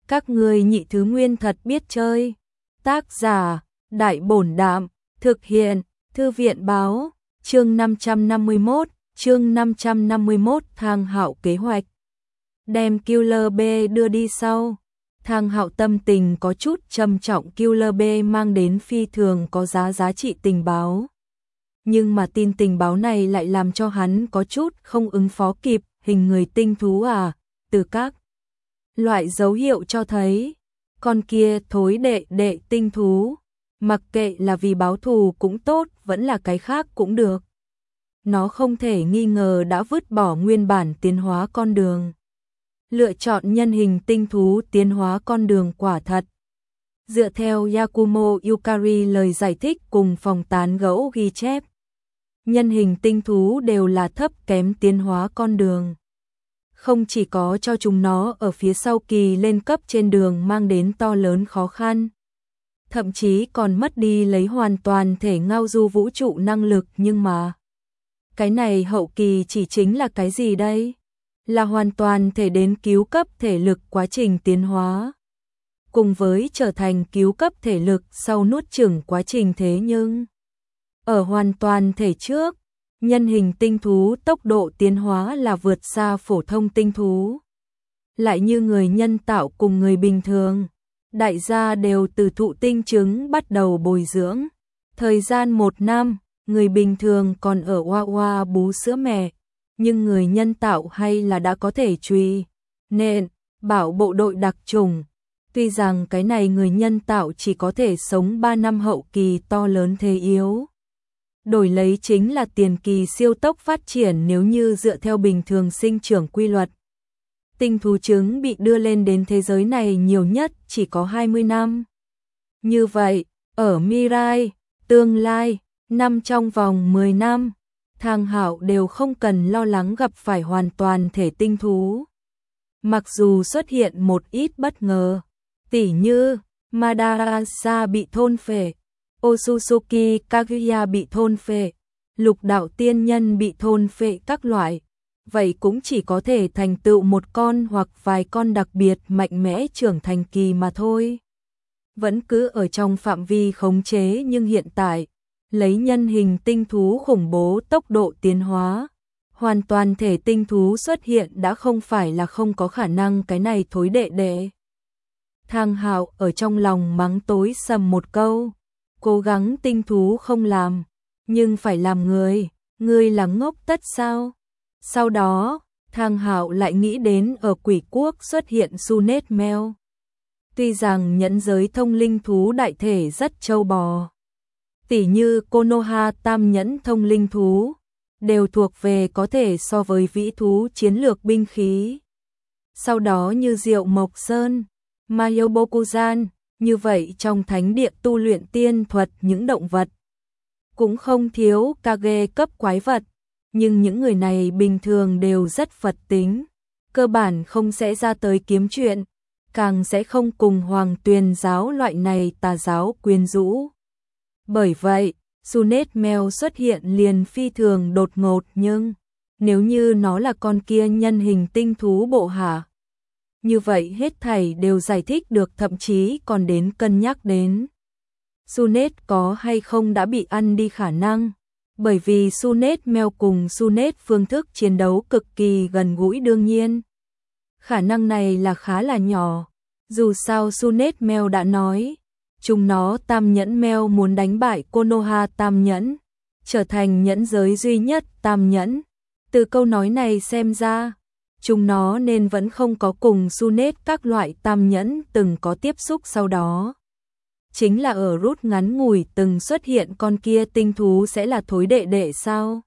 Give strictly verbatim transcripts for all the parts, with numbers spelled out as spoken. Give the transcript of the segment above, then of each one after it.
Các ngươi nhị thứ nguyên thật biết chơi. Tác giả, Đại Bổn Đạm, thực hiện, Thư viện Báo, chương năm trăm năm mươi mốt, chương năm trăm năm mươi mốt Thang Hạo kế hoạch. Đem Killer B đưa đi sau. Thang Hạo tâm tình có chút trầm trọng, Killer B mang đến phi thường có giá giá trị tình báo. Nhưng mà tin tình báo này lại làm cho hắn có chút không ứng phó kịp, hình người tinh thú à, từ các loại dấu hiệu cho thấy, con kia thối đệ đệ tinh thú, mặc kệ là vì báo thù cũng tốt, vẫn là cái khác cũng được. Nó không thể nghi ngờ đã vứt bỏ nguyên bản tiến hóa con đường. Lựa chọn nhân hình tinh thú tiến hóa con đường quả thật. Dựa theo Yakumo Yukari lời giải thích cùng phòng tán gẫu ghi chép, nhân hình tinh thú đều là thấp kém tiến hóa con đường. Không chỉ có cho chúng nó ở phía sau kỳ lên cấp trên đường mang đến to lớn khó khăn, thậm chí còn mất đi lấy hoàn toàn thể ngao du vũ trụ năng lực, nhưng mà cái này hậu kỳ chỉ chính là cái gì đây? Là hoàn toàn thể đến cứu cấp thể lực quá trình tiến hóa, cùng với trở thành cứu cấp thể lực sau nuốt chửng quá trình. Thế nhưng ở hoàn toàn thể trước, nhân hình tinh thú tốc độ tiến hóa là vượt xa phổ thông tinh thú. Lại như người nhân tạo cùng người bình thường, đại gia đều từ thụ tinh trứng bắt đầu bồi dưỡng. Thời gian một năm, người bình thường còn ở oa oa bú sữa mẹ, nhưng người nhân tạo hay là đã có thể truy nện, bảo bộ đội đặc chủng. Tuy rằng cái này người nhân tạo chỉ có thể sống ba năm hậu kỳ to lớn thế yếu, đổi lấy chính là tiền kỳ siêu tốc phát triển. Nếu như dựa theo bình thường sinh trưởng quy luật, tinh thú trứng bị đưa lên đến thế giới này nhiều nhất chỉ có hai mươi năm. Như vậy, ở Mirai, tương lai, năm trong vòng mười năm, Thang Hạo đều không cần lo lắng gặp phải hoàn toàn thể tinh thú. Mặc dù xuất hiện một ít bất ngờ, tỉ như Madara bị thôn phệ, Otsutsuki Kaguya bị thôn phệ, lục đạo tiên nhân bị thôn phệ các loại, vậy cũng chỉ có thể thành tựu một con hoặc vài con đặc biệt mạnh mẽ trưởng thành kỳ mà thôi. Vẫn cứ ở trong phạm vi khống chế, nhưng hiện tại, lấy nhân hình tinh thú khủng bố tốc độ tiến hóa, hoàn toàn thể tinh thú xuất hiện đã không phải là không có khả năng. Cái này thối đệ đệ. Thang Hạo ở trong lòng mắng tối sầm một câu, cố gắng tinh thú không làm, nhưng phải làm người, người là ngốc tất sao? Sau đó, Thang Hạo lại nghĩ đến ở Quỷ Quốc xuất hiện Sunet Mèo. Tuy rằng nhẫn giới thông linh thú đại thể rất trâu bò, tỉ như Konoha tam nhẫn thông linh thú, đều thuộc về có thể so với vĩ thú chiến lược binh khí. Sau đó như Diệu Mộc Sơn, Mayobokuzan, như vậy trong thánh địa tu luyện tiên thuật những động vật cũng không thiếu kage cấp quái vật, nhưng những người này bình thường đều rất Phật tính, cơ bản không sẽ ra tới kiếm chuyện, càng sẽ không cùng Hoàng Tuyền giáo loại này tà giáo quyến rũ. Bởi vậy, Sunet Mèo xuất hiện liền phi thường đột ngột, nhưng nếu như nó là con kia nhân hình tinh thú bộ hạ, như vậy hết thảy đều giải thích được, thậm chí còn đến cân nhắc đến Sunet có hay không đã bị ăn đi khả năng, bởi vì Sunet Mèo cùng Sunet phương thức chiến đấu cực kỳ gần gũi, đương nhiên khả năng này là khá là nhỏ. Dù sao Sunet Mèo đã nói, chúng nó tam nhẫn mèo muốn đánh bại Konoha tam nhẫn, trở thành nhẫn giới duy nhất tam nhẫn. Từ câu nói này xem ra, chúng nó nên vẫn không có cùng Sunet các loại tam nhẫn từng có tiếp xúc. Sau đó chính là ở rút ngắn ngủi từng xuất hiện con kia tinh thú sẽ là thối đệ đệ sao?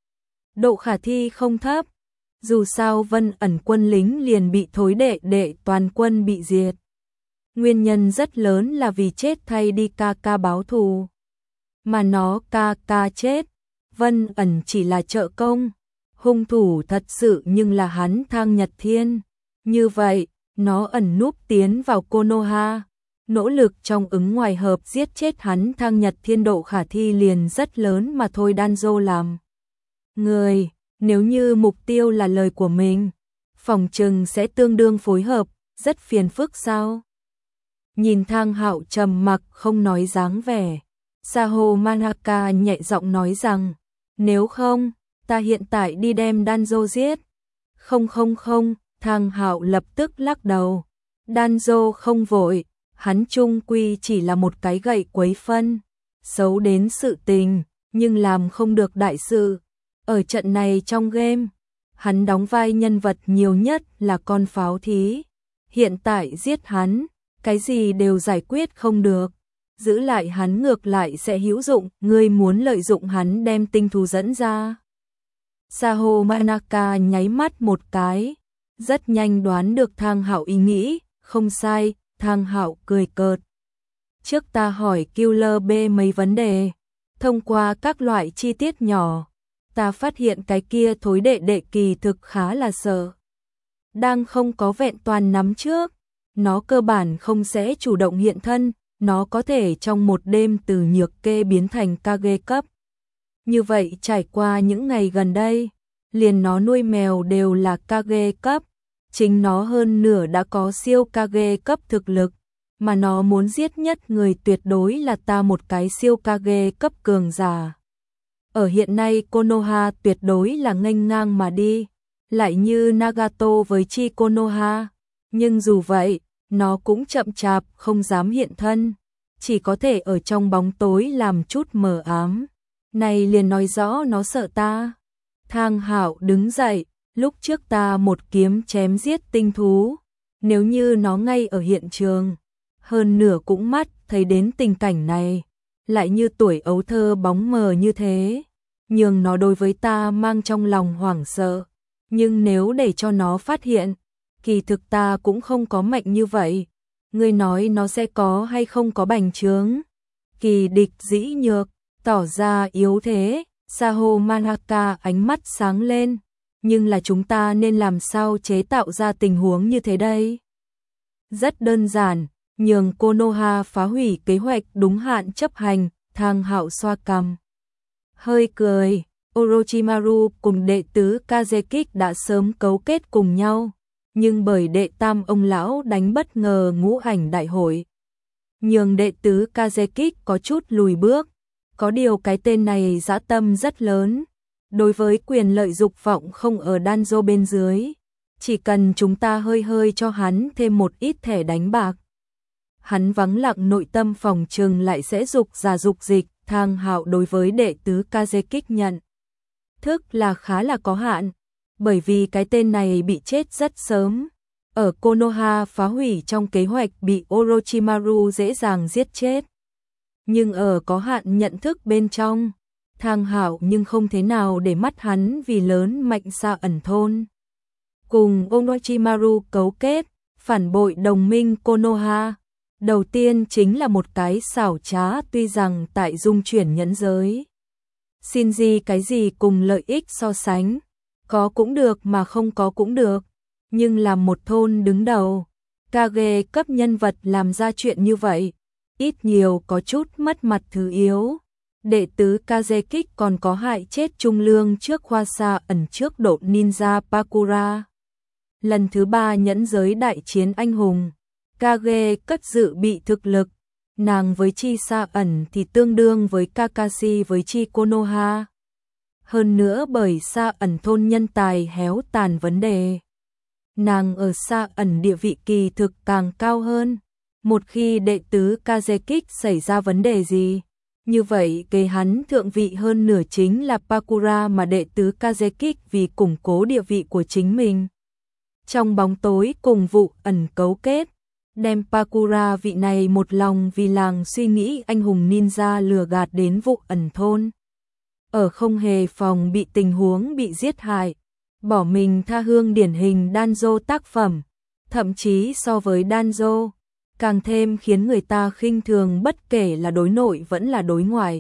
Độ khả thi không thấp, dù sao Vân ẩn quân lính liền bị thối đệ đệ toàn quân bị diệt. Nguyên nhân rất lớn là vì chết thay đi ca ca báo thù. Mà nó ca ca chết, Vân ẩn chỉ là trợ công, hung thủ thật sự nhưng là hắn Thang Nhật Thiên. Như vậy, nó ẩn núp tiến vào Konoha, nỗ lực trong ứng ngoài hợp giết chết hắn Thang Nhật Thiên, độ khả thi liền rất lớn mà thôi. Danzo làm người, nếu như mục tiêu là lời của mình, phòng trừng sẽ tương đương phối hợp, rất phiền phức sao? Nhìn Thang Hạo trầm mặc không nói dáng vẻ, Saho Manaka nhẹ giọng nói rằng, nếu không, ta hiện tại đi đem Danzo giết. Không không không, Thang Hạo lập tức lắc đầu. Danzo không vội, hắn chung quy chỉ là một cái gậy quấy phân, xấu đến sự tình, nhưng làm không được đại sự. Ở trận này trong game, hắn đóng vai nhân vật nhiều nhất là con pháo thí. Hiện tại giết hắn, cái gì đều giải quyết không được. Giữ lại hắn ngược lại sẽ hữu dụng, ngươi muốn lợi dụng hắn đem tinh thú dẫn ra. Saho Manaka nháy mắt một cái, rất nhanh đoán được Thang Hạo ý nghĩ, không sai, Thang Hạo cười cợt. Trước ta hỏi Killer B mấy vấn đề, thông qua các loại chi tiết nhỏ, ta phát hiện cái kia thối đệ đệ kỳ thực khá là sợ. Đang không có vẹn toàn nắm trước, nó cơ bản không sẽ chủ động hiện thân, nó có thể trong một đêm từ nhược kê biến thành Kage cấp. Như vậy trải qua những ngày gần đây, liền nó nuôi mèo đều là Kage cấp, chính nó hơn nửa đã có siêu Kage cấp thực lực, mà nó muốn giết nhất người tuyệt đối là ta một cái siêu Kage cấp cường giả. Ở hiện nay Konoha tuyệt đối là nghênh ngang mà đi, lại như Nagato với Chi Konoha, nhưng dù vậy, nó cũng chậm chạp không dám hiện thân, chỉ có thể ở trong bóng tối làm chút mờ ám. Này liền nói rõ nó sợ ta. Thang Hạo đứng dậy, lúc trước ta một kiếm chém giết tinh thú, nếu như nó ngay ở hiện trường, hơn nửa cũng mắt thấy đến tình cảnh này, lại như tuổi ấu thơ bóng mờ như thế, nhường nó đối với ta mang trong lòng hoảng sợ, nhưng nếu để cho nó phát hiện, kỳ thực ta cũng không có mạnh như vậy. Ngươi nói nó sẽ có hay không có bành trướng? Kỳ địch dĩ nhược, tỏ ra yếu thế. Saho Manaka ánh mắt sáng lên, nhưng là chúng ta nên làm sao chế tạo ra tình huống như thế đây? Rất đơn giản, nhường Konoha phá hủy kế hoạch đúng hạn chấp hành. Thang Hạo xoa cằm, hơi cười. Orochimaru cùng đệ tứ Kazekik đã sớm cấu kết cùng nhau, nhưng bởi đệ tam ông lão đánh bất ngờ ngũ ảnh đại hội, nhường đệ tứ Kazekik có chút lùi bước. Có điều cái tên này dã tâm rất lớn, đối với quyền lợi dục vọng không ở Danzo bên dưới, chỉ cần chúng ta hơi hơi cho hắn thêm một ít thẻ đánh bạc, hắn vắng lặng nội tâm phòng trừng lại sẽ dục giả dục dịch. Thang Hạo đối với đệ tứ Kazekik nhận thức là khá là có hạn, bởi vì cái tên này bị chết rất sớm, ở Konoha phá hủy trong kế hoạch bị Orochimaru dễ dàng giết chết. Nhưng ở có hạn nhận thức bên trong, Thang Hạo nhưng không thế nào để mắt hắn vì lớn mạnh Sa ẩn thôn. Cùng Orochimaru cấu kết, phản bội đồng minh Konoha. Đầu tiên chính là một cái xảo trá, tuy rằng tại dung chuyển nhẫn giới. Shinji cái gì cùng lợi ích so sánh, có cũng được mà không có cũng được, nhưng làm một thôn đứng đầu, Kage cấp nhân vật làm ra chuyện như vậy, ít nhiều có chút mất mặt thứ yếu. Đệ tứ Kazekik còn có hại chết trung lương trước Hoa Sa ẩn trước độ ninja Pakura. Lần thứ ba nhẫn giới đại chiến anh hùng, Kage cất dự bị thực lực, nàng với Chi Sa ẩn thì tương đương với Kakashi với Chi Konoha. Hơn nữa bởi Sa ẩn thôn nhân tài héo tàn vấn đề, nàng ở Sa ẩn địa vị kỳ thực càng cao hơn. Một khi đệ tứ Kazekik xảy ra vấn đề gì, như vậy kế hắn thượng vị hơn nửa chính là Pakura, mà đệ tứ Kazekik vì củng cố địa vị của chính mình, trong bóng tối cùng vụ ẩn cấu kết, đem Pakura vị này một lòng vì làng suy nghĩ anh hùng ninja lừa gạt đến vụ ẩn thôn. Ở không hề phòng bị tình huống bị giết hại, bỏ mình tha hương điển hình Danzo tác phẩm, thậm chí so với Danzo, càng thêm khiến người ta khinh thường bất kể là đối nội vẫn là đối ngoại.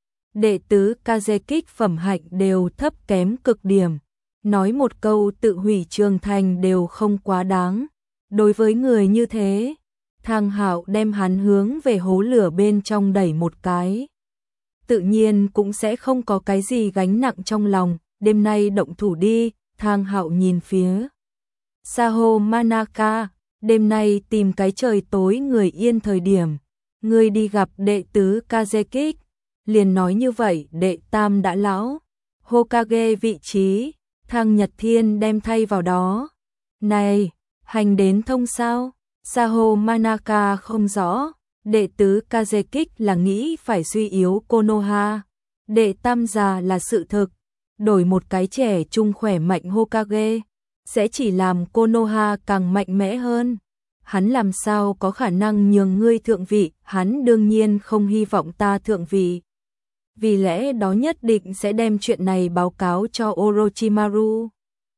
Đệ tứ Kazekik phẩm hạnh đều thấp kém cực điểm, nói một câu tự hủy trường thành đều không quá đáng. Đối với người như thế, Thang Hạo đem hắn hướng về hố lửa bên trong đẩy một cái, tự nhiên cũng sẽ không có cái gì gánh nặng trong lòng. Đêm nay động thủ đi. Thang Hạo nhìn phía Saho Manaka, đêm nay tìm cái trời tối người yên thời điểm, ngươi đi gặp đệ tứ Kazekik, liền nói như vậy đệ tam đã lão, Hokage vị trí, Thang Nhật Thiên đem thay vào đó. Này, hành đến thông sao? Saho Manaka không rõ, đệ tứ Kazekik là nghĩ phải suy yếu Konoha, đệ tam già là sự thực, đổi một cái trẻ trung khỏe mạnh Hokage, sẽ chỉ làm Konoha càng mạnh mẽ hơn. Hắn làm sao có khả năng nhường ngươi thượng vị, hắn đương nhiên không hy vọng ta thượng vị. Vì lẽ đó nhất định sẽ đem chuyện này báo cáo cho Orochimaru.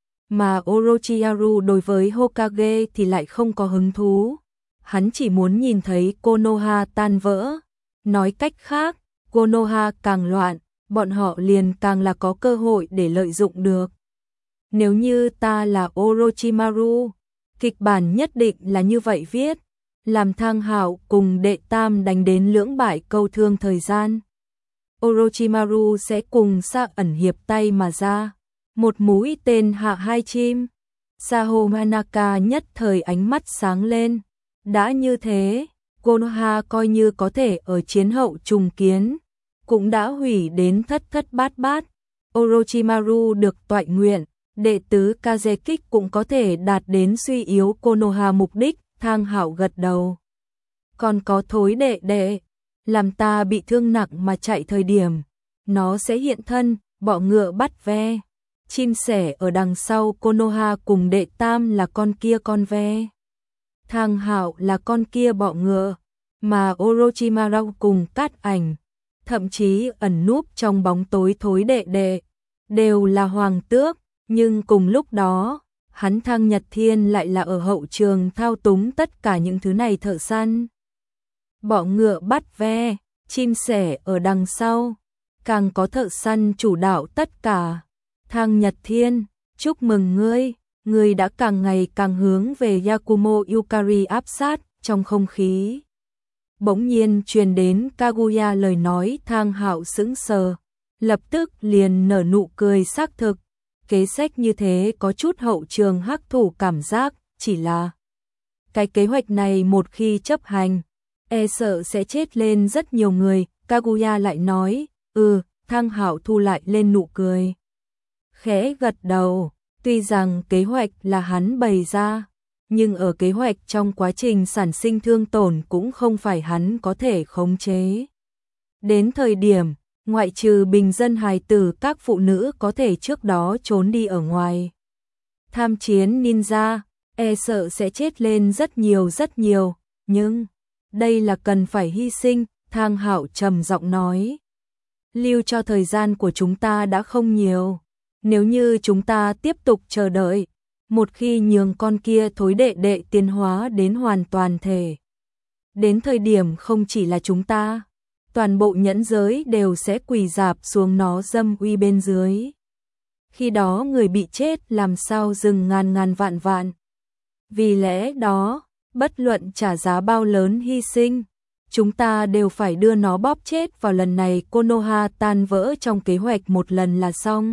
Mà Orochimaru đối với Hokage thì lại không có hứng thú. Hắn chỉ muốn nhìn thấy Konoha tan vỡ. Nói cách khác, Konoha càng loạn, bọn họ liền càng là có cơ hội để lợi dụng được. Nếu như ta là Orochimaru, kịch bản nhất định là như vậy viết, làm Thang Hạo cùng đệ tam đánh đến lưỡng bại câu thương thời gian. Orochimaru sẽ cùng Sa ẩn hiệp tay mà ra, một mũi tên hạ hai chim. Saho Manaka nhất thời ánh mắt sáng lên, đã như thế, Konoha coi như có thể ở chiến hậu trùng kiến, cũng đã hủy đến thất thất bát bát. Orochimaru được toại nguyện, đệ tứ Kazekik cũng có thể đạt đến suy yếu Konoha mục đích. Thang Hạo gật đầu. Còn có thối đệ đệ, làm ta bị thương nặng mà chạy thời điểm, nó sẽ hiện thân, bọ ngựa bắt ve. Chim sẻ ở đằng sau Konoha cùng đệ tam là con kia con ve. Thang Hạo là con kia bọ ngựa, mà Orochimaru cùng Cát Ảnh, thậm chí ẩn núp trong bóng tối thối đệ đệ, đều là hoàng tước, nhưng cùng lúc đó, hắn Thang Nhật Thiên lại là ở hậu trường thao túng tất cả những thứ này thợ săn. Bọ ngựa bắt ve, chim sẻ ở đằng sau, càng có thợ săn chủ đạo tất cả. Thang Nhật Thiên, chúc mừng ngươi, ngươi đã càng ngày càng hướng về Yakumo Yukari áp sát. Trong không khí bỗng nhiên truyền đến Kaguya lời nói. Thang Hạo sững sờ, lập tức liền nở nụ cười xác thực. Kế sách như thế có chút hậu trường hắc thủ cảm giác, chỉ là cái kế hoạch này một khi chấp hành, e sợ sẽ chết lên rất nhiều người. Kaguya lại nói, ừ, Thang Hạo thu lại lên nụ cười, khẽ gật đầu. Tuy rằng kế hoạch là hắn bày ra, nhưng ở kế hoạch trong quá trình sản sinh thương tổn cũng không phải hắn có thể khống chế. Đến thời điểm, ngoại trừ bình dân hài tử, các phụ nữ có thể trước đó trốn đi ở ngoài. Tham chiến ninja, e sợ sẽ chết lên rất nhiều rất nhiều, nhưng đây là cần phải hy sinh. Thang Hạo trầm giọng nói, lưu cho thời gian của chúng ta đã không nhiều. Nếu như chúng ta tiếp tục chờ đợi, một khi nhường con kia thối đệ đệ tiến hóa đến hoàn toàn thể, đến thời điểm không chỉ là chúng ta, toàn bộ nhẫn giới đều sẽ quỳ rạp xuống nó dâm uy bên dưới. Khi đó người bị chết làm sao dừng ngàn ngàn vạn vạn. Vì lẽ đó, bất luận trả giá bao lớn hy sinh, chúng ta đều phải đưa nó bóp chết vào lần này Konoha tan vỡ trong kế hoạch một lần là xong.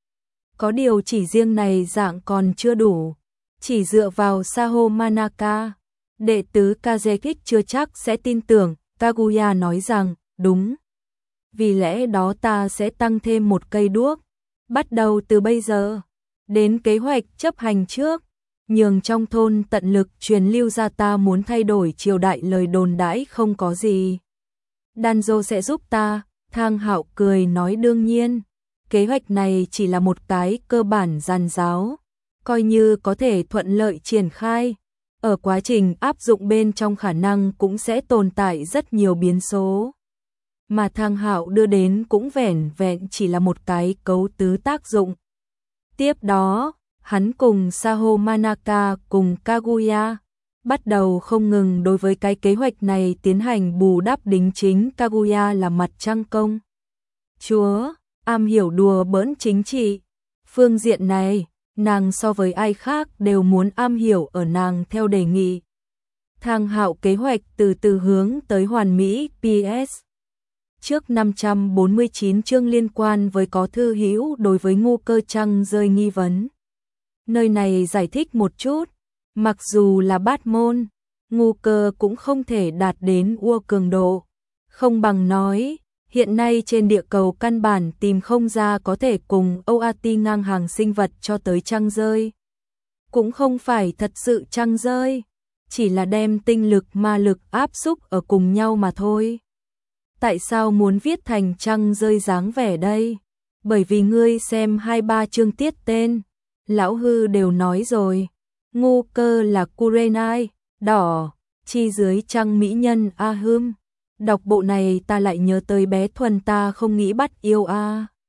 Có điều chỉ riêng này dạng còn chưa đủ, chỉ dựa vào Saho Manaka, đệ tứ Kazekik chưa chắc sẽ tin tưởng. Kaguya nói rằng, đúng. Vì lẽ đó ta sẽ tăng thêm một cây đuốc, bắt đầu từ bây giờ, đến kế hoạch chấp hành trước, nhường trong thôn tận lực truyền lưu ra ta muốn thay đổi triều đại lời đồn đãi không có gì. Danzo sẽ giúp ta. Thang Hạo cười nói đương nhiên. Kế hoạch này chỉ là một cái cơ bản giàn giáo, coi như có thể thuận lợi triển khai. Ở quá trình áp dụng bên trong khả năng cũng sẽ tồn tại rất nhiều biến số. Mà Thang Hạo đưa đến cũng vẻn vẹn chỉ là một cái cấu tứ tác dụng. Tiếp đó, hắn cùng Saho Manaka cùng Kaguya bắt đầu không ngừng đối với cái kế hoạch này tiến hành bù đắp. Đính chính Kaguya là mặt trăng công chúa, am hiểu đùa bỡn chính trị. Phương diện này, nàng so với ai khác đều muốn am hiểu ở nàng theo đề nghị. Thang Hạo kế hoạch từ từ hướng tới hoàn mỹ. pê ét Trước năm trăm bốn mươi chín chương liên quan với có thư hữu đối với Ngô Cơ Trăng rơi nghi vấn. Nơi này giải thích một chút, Mặc dù là bát môn, ngu cơ cũng không thể đạt đến ua cường độ. Không bằng nói, hiện nay trên địa cầu căn bản tìm không ra có thể cùng o a tê ngang hàng sinh vật cho tới trăng rơi. Cũng không phải thật sự trăng rơi, chỉ là đem tinh lực ma lực áp xúc ở cùng nhau mà thôi. Tại sao muốn viết thành trăng rơi dáng vẻ đây? Bởi vì ngươi xem hai ba chương tiết tên, lão hư đều nói rồi. Ngu cơ là Kurenai, đỏ, chi dưới trăng mỹ nhân A Hương. Đọc bộ này ta lại nhớ tới bé Thuần ta không nghĩ bắt yêu a.